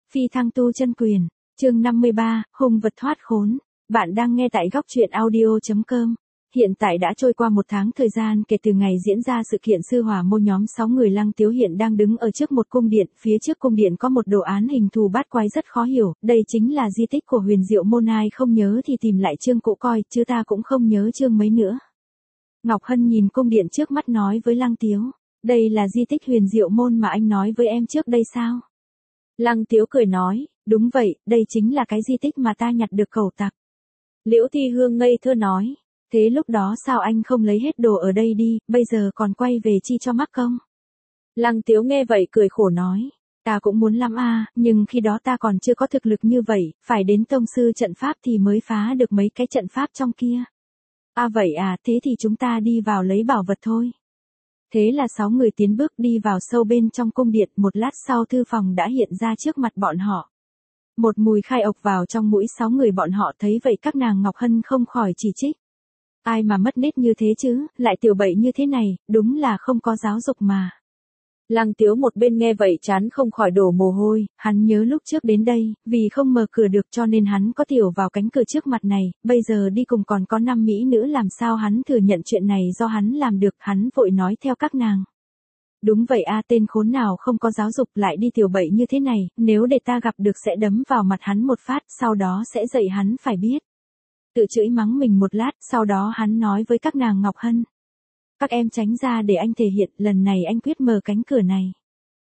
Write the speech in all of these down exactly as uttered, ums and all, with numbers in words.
Phi thăng tu chân quyền, chương năm mươi ba, hung vật thoát khốn. Bạn đang nghe tại góc truyện audio.com. Hiện tại đã trôi qua một tháng thời gian kể từ ngày diễn ra sự kiện sư hỏa môn, nhóm sáu người Lăng Tiếu hiện đang đứng ở trước một cung điện, phía trước cung điện có một đồ án hình thù bát quái rất khó hiểu, đây chính là di tích của Huyền Diệu môn, ai không nhớ thì tìm lại chương cũ coi, chứ ta cũng không nhớ chương mấy nữa. Ngọc Hân nhìn cung điện trước mắt nói với Lăng Tiếu, đây là di tích Huyền Diệu môn mà anh nói với em trước đây sao? Lăng Tiếu cười nói, đúng vậy, đây chính là cái di tích mà ta nhặt được cẩu tặc. Liễu Thi Hương ngây thơ nói, thế lúc đó sao anh không lấy hết đồ ở đây đi, bây giờ còn quay về chi cho mắc công? Lăng Tiếu nghe vậy cười khổ nói, ta cũng muốn lắm a, nhưng khi đó ta còn chưa có thực lực như vậy, phải đến tông sư trận pháp thì mới phá được mấy cái trận pháp trong kia. À vậy à, thế thì chúng ta đi vào lấy bảo vật thôi. Thế là sáu người tiến bước đi vào sâu bên trong cung điện, một lát sau thư phòng đã hiện ra trước mặt bọn họ. Một mùi khai ộc vào trong mũi sáu người bọn họ, thấy vậy các nàng Ngọc Hân không khỏi chỉ trích. Ai mà mất nết như thế chứ, lại tiểu bậy như thế này, đúng là không có giáo dục mà. Lăng Tiếu một bên nghe vậy chán không khỏi đổ mồ hôi, hắn nhớ lúc trước đến đây, vì không mở cửa được cho nên hắn có tiểu vào cánh cửa trước mặt này, bây giờ đi cùng còn có năm mỹ nữ, làm sao hắn thừa nhận chuyện này do hắn làm được, hắn vội nói theo các nàng. Đúng vậy a, tên khốn nào không có giáo dục lại đi tiểu bậy như thế này, nếu để ta gặp được sẽ đấm vào mặt hắn một phát, sau đó sẽ dạy hắn phải biết. Tự chửi mắng mình một lát, sau đó hắn nói với các nàng Ngọc Hân. Các em tránh ra để anh thể hiện, lần này anh quyết mở cánh cửa này.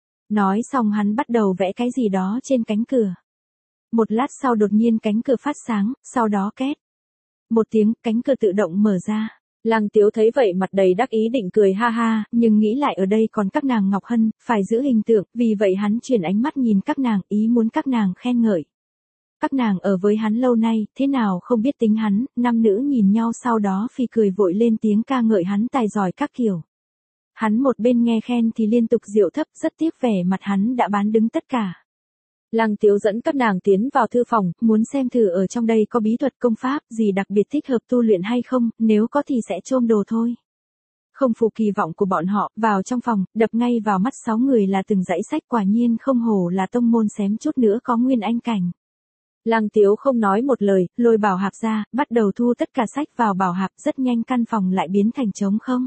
Nói xong hắn bắt đầu vẽ cái gì đó trên cánh cửa. Một lát sau đột nhiên cánh cửa phát sáng, sau đó két. Một tiếng, cánh cửa tự động mở ra. Lăng Tiếu thấy vậy mặt đầy đắc ý định cười ha ha, nhưng nghĩ lại ở đây còn các nàng Ngọc Hân, phải giữ hình tượng, vì vậy hắn chuyển ánh mắt nhìn các nàng, ý muốn các nàng khen ngợi. Các nàng ở với hắn lâu nay, thế nào không biết tính hắn, năm nữ nhìn nhau sau đó phi cười vội lên tiếng ca ngợi hắn tài giỏi các kiểu. Hắn một bên nghe khen thì liên tục diệu thấp, rất tiếc vẻ mặt hắn đã bán đứng tất cả. Lăng Tiếu dẫn các nàng tiến vào thư phòng, muốn xem thử ở trong đây có bí thuật công pháp gì đặc biệt thích hợp tu luyện hay không, nếu có thì sẽ chôm đồ thôi. Không phụ kỳ vọng của bọn họ, vào trong phòng, đập ngay vào mắt sáu người là từng dãy sách, quả nhiên không hổ là tông môn, xém chút nữa có nguyên anh cảnh. Lăng Tiếu không nói một lời, lôi bảo hạp ra, bắt đầu thu tất cả sách vào bảo hạp, rất nhanh căn phòng lại biến thành trống không.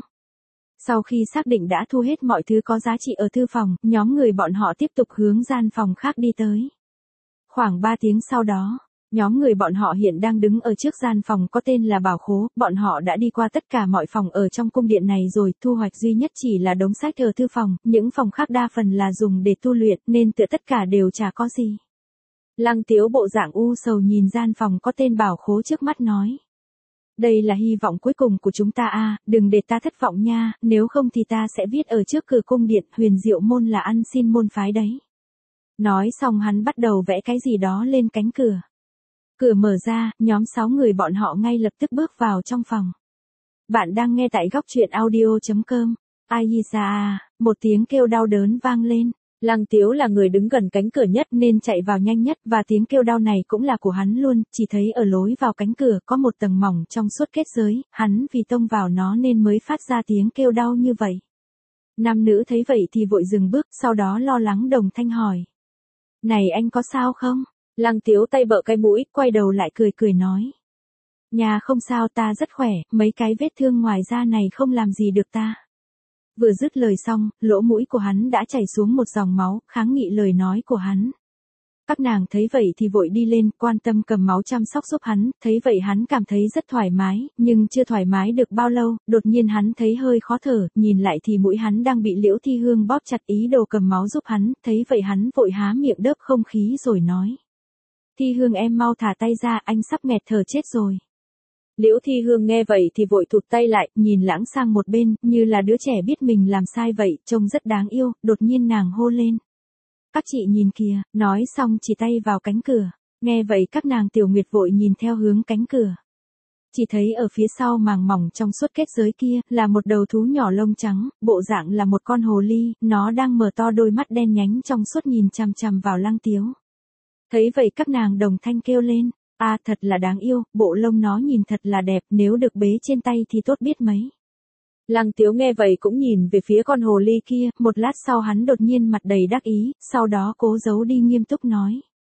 Sau khi xác định đã thu hết mọi thứ có giá trị ở thư phòng, nhóm người bọn họ tiếp tục hướng gian phòng khác đi tới. Khoảng ba tiếng sau đó, nhóm người bọn họ hiện đang đứng ở trước gian phòng có tên là Bảo Khố, bọn họ đã đi qua tất cả mọi phòng ở trong cung điện này rồi, thu hoạch duy nhất chỉ là đống sách ở thư phòng, những phòng khác đa phần là dùng để tu luyện nên tựa tất cả đều chả có gì. Lăng Tiếu bộ dạng u sầu nhìn gian phòng có tên Bảo Khố trước mắt nói. Đây là hy vọng cuối cùng của chúng ta a, đừng để ta thất vọng nha, nếu không thì ta sẽ viết ở trước cửa cung điện, Huyền Diệu môn là ăn xin môn phái đấy. Nói xong hắn bắt đầu vẽ cái gì đó lên cánh cửa. Cửa mở ra, nhóm sáu người bọn họ ngay lập tức bước vào trong phòng. Bạn đang nghe tại góc truyện audio.com. Ai da, một tiếng kêu đau đớn vang lên. Lăng Tiếu là người đứng gần cánh cửa nhất nên chạy vào nhanh nhất, và tiếng kêu đau này cũng là của hắn luôn, chỉ thấy ở lối vào cánh cửa có một tầng mỏng trong suốt kết giới, hắn vì tông vào nó nên mới phát ra tiếng kêu đau như vậy. Nam nữ thấy vậy thì vội dừng bước, sau đó lo lắng đồng thanh hỏi. Này anh có sao không? Lăng Tiếu tay bợ cái mũi, quay đầu lại cười cười nói. Nhà không sao, ta rất khỏe, mấy cái vết thương ngoài da này không làm gì được ta. Vừa dứt lời xong, lỗ mũi của hắn đã chảy xuống một dòng máu, kháng nghị lời nói của hắn. Các nàng thấy vậy thì vội đi lên, quan tâm cầm máu chăm sóc giúp hắn, thấy vậy hắn cảm thấy rất thoải mái, nhưng chưa thoải mái được bao lâu, đột nhiên hắn thấy hơi khó thở, nhìn lại thì mũi hắn đang bị Liễu Thi Hương bóp chặt, ý đồ cầm máu giúp hắn, thấy vậy hắn vội há miệng đớp không khí rồi nói. Thi Hương em mau thả tay ra, anh sắp nghẹt thở chết rồi. Liễu Thi Hương nghe vậy thì vội thụt tay lại, nhìn lãng sang một bên, như là đứa trẻ biết mình làm sai vậy, trông rất đáng yêu, đột nhiên nàng hô lên. Các chị nhìn kìa, nói xong chỉ tay vào cánh cửa, nghe vậy các nàng Tiểu Nguyệt vội nhìn theo hướng cánh cửa. Chỉ thấy ở phía sau màng mỏng trong suốt kết giới kia, là một đầu thú nhỏ lông trắng, bộ dạng là một con hồ ly, nó đang mở to đôi mắt đen nhánh trong suốt nhìn chằm chằm vào Lăng Tiếu. Thấy vậy các nàng đồng thanh kêu lên. À thật là đáng yêu, bộ lông nó nhìn thật là đẹp, nếu được bế trên tay thì tốt biết mấy. Lăng Tiếu nghe vậy cũng nhìn về phía con hồ ly kia, một lát sau hắn đột nhiên mặt đầy đắc ý, sau đó cố giấu đi nghiêm túc nói.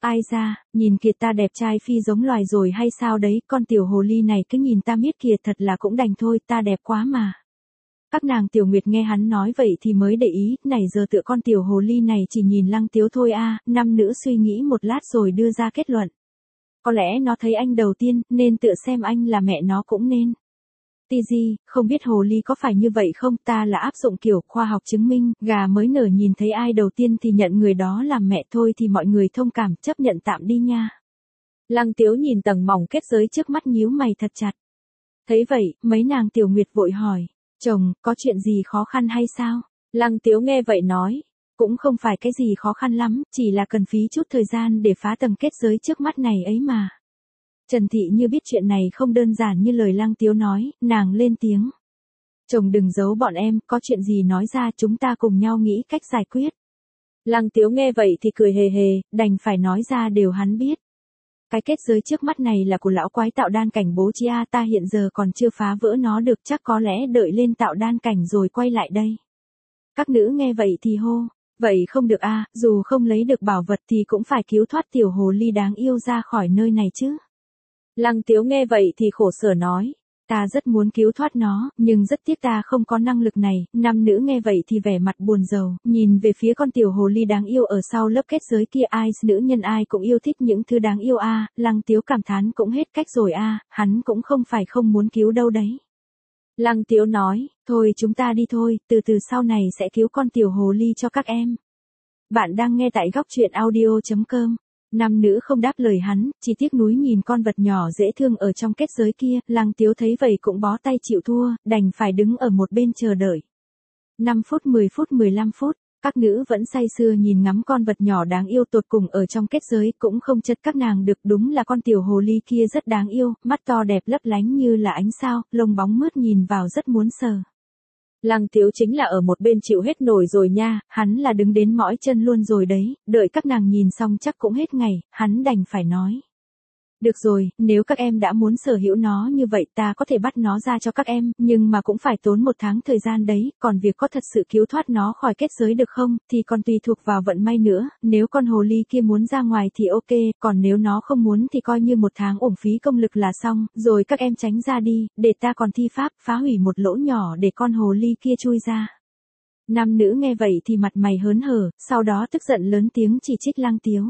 Ai ra, nhìn kìa ta đẹp trai phi giống loài rồi hay sao đấy, con tiểu hồ ly này cứ nhìn ta miết kìa thật là cũng đành thôi, ta đẹp quá mà. Các nàng Tiểu Nguyệt nghe hắn nói vậy thì mới để ý, này giờ tựa con tiểu hồ ly này chỉ nhìn Lăng Tiếu thôi a. Năm nữ suy nghĩ một lát rồi đưa ra kết luận. Có lẽ nó thấy anh đầu tiên, nên tựa xem anh là mẹ nó cũng nên. Ti Di, không biết hồ ly có phải như vậy không, ta là áp dụng kiểu khoa học chứng minh, gà mới nở nhìn thấy ai đầu tiên thì nhận người đó làm mẹ thôi thì mọi người thông cảm chấp nhận tạm đi nha. Lăng Tiếu nhìn tầng mỏng kết giới trước mắt nhíu mày thật chặt. Thấy vậy, mấy nàng Tiểu Nguyệt vội hỏi, chồng, có chuyện gì khó khăn hay sao? Lăng Tiếu nghe vậy nói, cũng không phải cái gì khó khăn lắm, chỉ là cần phí chút thời gian để phá tầng kết giới trước mắt này ấy mà. Trần Thị như biết chuyện này không đơn giản như lời Lăng Tiếu nói, nàng lên tiếng. Chồng đừng giấu bọn em, có chuyện gì nói ra chúng ta cùng nhau nghĩ cách giải quyết. Lăng Tiếu nghe vậy thì cười hề hề, đành phải nói ra đều hắn biết. Cái kết giới trước mắt này là của lão quái tạo đan cảnh bố trí a, ta hiện giờ còn chưa phá vỡ nó được, chắc có lẽ đợi lên tạo đan cảnh rồi quay lại đây. Các nữ nghe vậy thì hô, vậy không được a, dù không lấy được bảo vật thì cũng phải cứu thoát tiểu hồ ly đáng yêu ra khỏi nơi này chứ. Lăng Tiếu nghe vậy thì khổ sở nói, ta rất muốn cứu thoát nó, nhưng rất tiếc ta không có năng lực này. Năm nữ nghe vậy thì vẻ mặt buồn rầu, nhìn về phía con tiểu hồ ly đáng yêu ở sau lớp kết giới kia. Ai nữ nhân ai cũng yêu thích những thứ đáng yêu a. Lăng Tiếu cảm thán cũng hết cách rồi a, hắn cũng không phải không muốn cứu đâu đấy. Lăng Tiếu nói, thôi chúng ta đi thôi, từ từ sau này sẽ cứu con tiểu hồ ly cho các em. Bạn đang nghe tại góc truyện audio chấm com. Năm nữ không đáp lời hắn, chỉ tiếc núi nhìn con vật nhỏ dễ thương ở trong kết giới kia. Lăng Tiếu thấy vậy cũng bó tay chịu thua, đành phải đứng ở một bên chờ đợi. năm phút, mười phút, mười lăm phút, các nữ vẫn say sưa nhìn ngắm con vật nhỏ đáng yêu tột cùng ở trong kết giới, cũng không chật các nàng được. Đúng là con tiểu hồ ly kia rất đáng yêu, mắt to đẹp lấp lánh như là ánh sao, lông bóng mướt nhìn vào rất muốn sờ. Lăng Tiếu chính là ở một bên chịu hết nổi rồi nha, hắn là đứng đến mỏi chân luôn rồi đấy, đợi các nàng nhìn xong chắc cũng hết ngày, hắn đành phải nói. Được rồi, nếu các em đã muốn sở hữu nó như vậy ta có thể bắt nó ra cho các em, nhưng mà cũng phải tốn một tháng thời gian đấy, còn việc có thật sự cứu thoát nó khỏi kết giới được không, thì còn tùy thuộc vào vận may nữa. Nếu con hồ ly kia muốn ra ngoài thì ok, còn nếu nó không muốn thì coi như một tháng uổng phí công lực là xong, rồi các em tránh ra đi, để ta còn thi pháp, phá hủy một lỗ nhỏ để con hồ ly kia chui ra. Nam nữ nghe vậy thì mặt mày hớn hở, sau đó tức giận lớn tiếng chỉ trích Lăng Tiếu.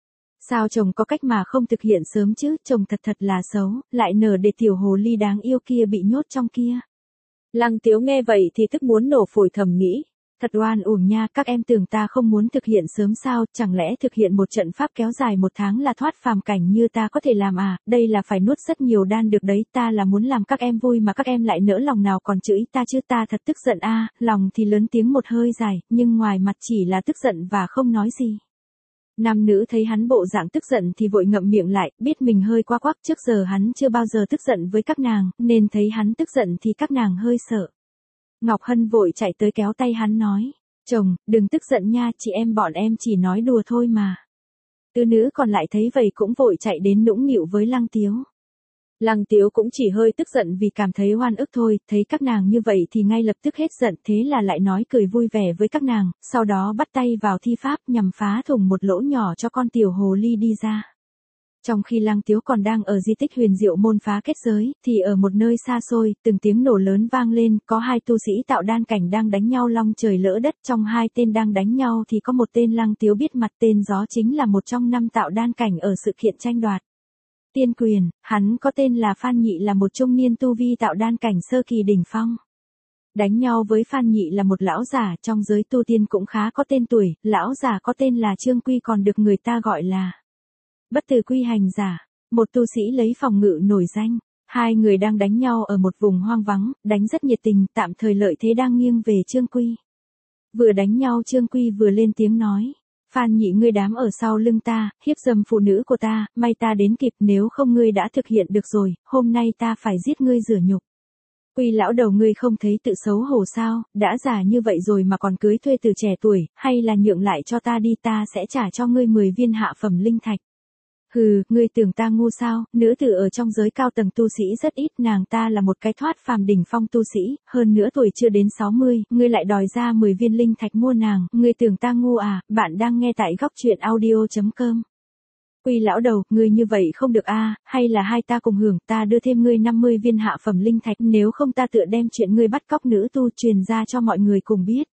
Sao chồng có cách mà không thực hiện sớm chứ, chồng thật thật là xấu, lại nở để tiểu hồ ly đáng yêu kia bị nhốt trong kia. Lăng Tiếu nghe vậy thì tức muốn nổ phổi thầm nghĩ, thật oan uổng nha, các em tưởng ta không muốn thực hiện sớm sao, chẳng lẽ thực hiện một trận pháp kéo dài một tháng là thoát phàm cảnh như ta có thể làm à, đây là phải nuốt rất nhiều đan được đấy, ta là muốn làm các em vui mà các em lại nỡ lòng nào còn chửi ta chứ, ta thật tức giận a. Lòng thì lớn tiếng một hơi dài, nhưng ngoài mặt chỉ là tức giận và không nói gì. Nam nữ thấy hắn bộ dạng tức giận thì vội ngậm miệng lại, biết mình hơi quá quắc, trước giờ hắn chưa bao giờ tức giận với các nàng, nên thấy hắn tức giận thì các nàng hơi sợ. Ngọc Hân vội chạy tới kéo tay hắn nói, chồng, đừng tức giận nha, chị em bọn em chỉ nói đùa thôi mà. Tứ nữ còn lại thấy vậy cũng vội chạy đến nũng nịu với Lăng Tiếu. Lăng Tiếu cũng chỉ hơi tức giận vì cảm thấy oan ức thôi, thấy các nàng như vậy thì ngay lập tức hết giận, thế là lại nói cười vui vẻ với các nàng, sau đó bắt tay vào thi pháp nhằm phá thủng một lỗ nhỏ cho con tiểu hồ ly đi ra. Trong khi Lăng Tiếu còn đang ở di tích Huyền Diệu Môn phá kết giới, thì ở một nơi xa xôi, từng tiếng nổ lớn vang lên, có hai tu sĩ tạo đan cảnh đang đánh nhau long trời lỡ đất, trong hai tên đang đánh nhau thì có một tên Lăng Tiếu biết mặt, tên Gió chính là một trong năm tạo đan cảnh ở sự kiện tranh đoạt tiên quyền, hắn có tên là Phan Nhị, là một trung niên tu vi tạo đan cảnh sơ kỳ đỉnh phong. Đánh nhau với Phan Nhị là một lão giả trong giới tu tiên cũng khá có tên tuổi, lão giả có tên là Trương Quy, còn được người ta gọi là Bất Tử Quy Hành giả, một tu sĩ lấy phòng ngự nổi danh. Hai người đang đánh nhau ở một vùng hoang vắng, đánh rất nhiệt tình, tạm thời lợi thế đang nghiêng về Trương Quy. Vừa đánh nhau Trương Quy vừa lên tiếng nói, Phan Nhị, ngươi dám ở sau lưng ta, hiếp dâm phụ nữ của ta, may ta đến kịp, nếu không ngươi đã thực hiện được rồi, hôm nay ta phải giết ngươi rửa nhục. Quy lão đầu, ngươi không thấy tự xấu hổ sao, đã già như vậy rồi mà còn cưới thuê từ trẻ tuổi, hay là nhượng lại cho ta đi, ta sẽ trả cho ngươi mười viên hạ phẩm linh thạch. Hừ, ngươi tưởng ta ngu sao, nữ tử ở trong giới cao tầng tu sĩ rất ít, nàng ta là một cái thoát phàm đỉnh phong tu sĩ, hơn nữa tuổi chưa đến sáu mươi, ngươi lại đòi ra mười viên linh thạch mua nàng, ngươi tưởng ta ngu à. Bạn đang nghe tại góc truyện audio chấm com. Quy lão đầu, ngươi như vậy không được a, hay là hai ta cùng hưởng, ta đưa thêm ngươi năm mươi viên hạ phẩm linh thạch, nếu không ta tựa đem chuyện ngươi bắt cóc nữ tu truyền ra cho mọi người cùng biết.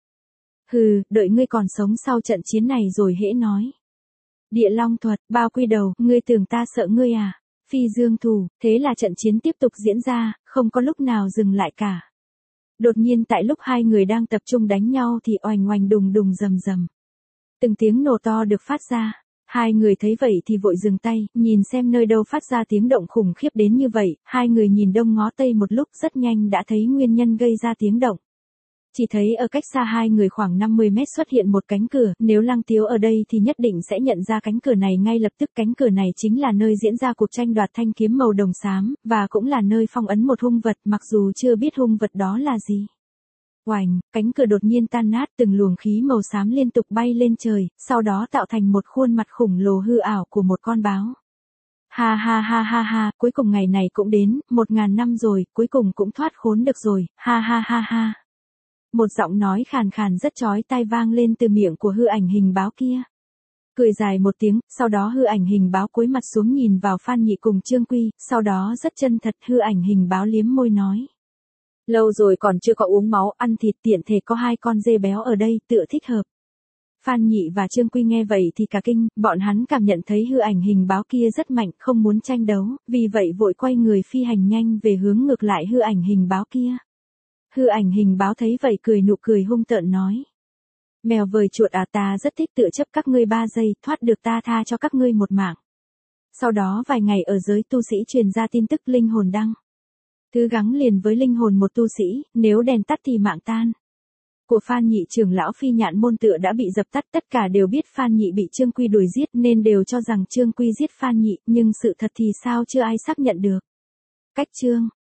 Hừ, đợi ngươi còn sống sau trận chiến này rồi hễ nói. Địa long thuật, bao quy đầu, ngươi tưởng ta sợ ngươi à? Phi dương thủ, thế là trận chiến tiếp tục diễn ra, không có lúc nào dừng lại cả. Đột nhiên tại lúc hai người đang tập trung đánh nhau thì oành oành đùng đùng rầm rầm. Từng tiếng nổ to được phát ra. Hai người thấy vậy thì vội dừng tay, nhìn xem nơi đâu phát ra tiếng động khủng khiếp đến như vậy, hai người nhìn đông ngó tây một lúc rất nhanh đã thấy nguyên nhân gây ra tiếng động. Chỉ thấy ở cách xa hai người khoảng năm mươi mét xuất hiện một cánh cửa, nếu Lăng Tiếu ở đây thì nhất định sẽ nhận ra cánh cửa này ngay lập tức. Cánh cửa này chính là nơi diễn ra cuộc tranh đoạt thanh kiếm màu đồng xám, và cũng là nơi phong ấn một hung vật mặc dù chưa biết hung vật đó là gì. Oành, cánh cửa đột nhiên tan nát, từng luồng khí màu xám liên tục bay lên trời, sau đó tạo thành một khuôn mặt khủng lồ hư ảo của một con báo. Ha ha ha ha ha, cuối cùng ngày này cũng đến, một ngàn năm rồi, cuối cùng cũng thoát khốn được rồi, ha ha ha ha. Một giọng nói khàn khàn rất chói tai vang lên từ miệng của hư ảnh hình báo kia. Cười dài một tiếng, sau đó hư ảnh hình báo cúi mặt xuống nhìn vào Phan Nhị cùng Trương Quy, sau đó rất chân thật hư ảnh hình báo liếm môi nói. Lâu rồi còn chưa có uống máu, ăn thịt, tiện thể có hai con dê béo ở đây, tựa thích hợp. Phan Nhị và Trương Quy nghe vậy thì cả kinh, bọn hắn cảm nhận thấy hư ảnh hình báo kia rất mạnh, không muốn tranh đấu, vì vậy vội quay người phi hành nhanh về hướng ngược lại hư ảnh hình báo kia. Hư ảnh hình báo thấy vậy cười nụ cười hung tợn nói. Mèo vời chuột à, ta rất thích tựa chấp các ngươi ba giây, thoát được ta tha cho các ngươi một mạng. Sau đó vài ngày ở giới tu sĩ truyền ra tin tức linh hồn đăng. Thứ gắng liền với linh hồn một tu sĩ, nếu đèn tắt thì mạng tan. Của Phan Nhị trưởng lão Phi Nhạn môn tựa đã bị dập tắt, tất cả đều biết Phan Nhị bị Trương Quy đuổi giết nên đều cho rằng Trương Quy giết Phan Nhị, nhưng sự thật thì sao chưa ai xác nhận được. Cách chương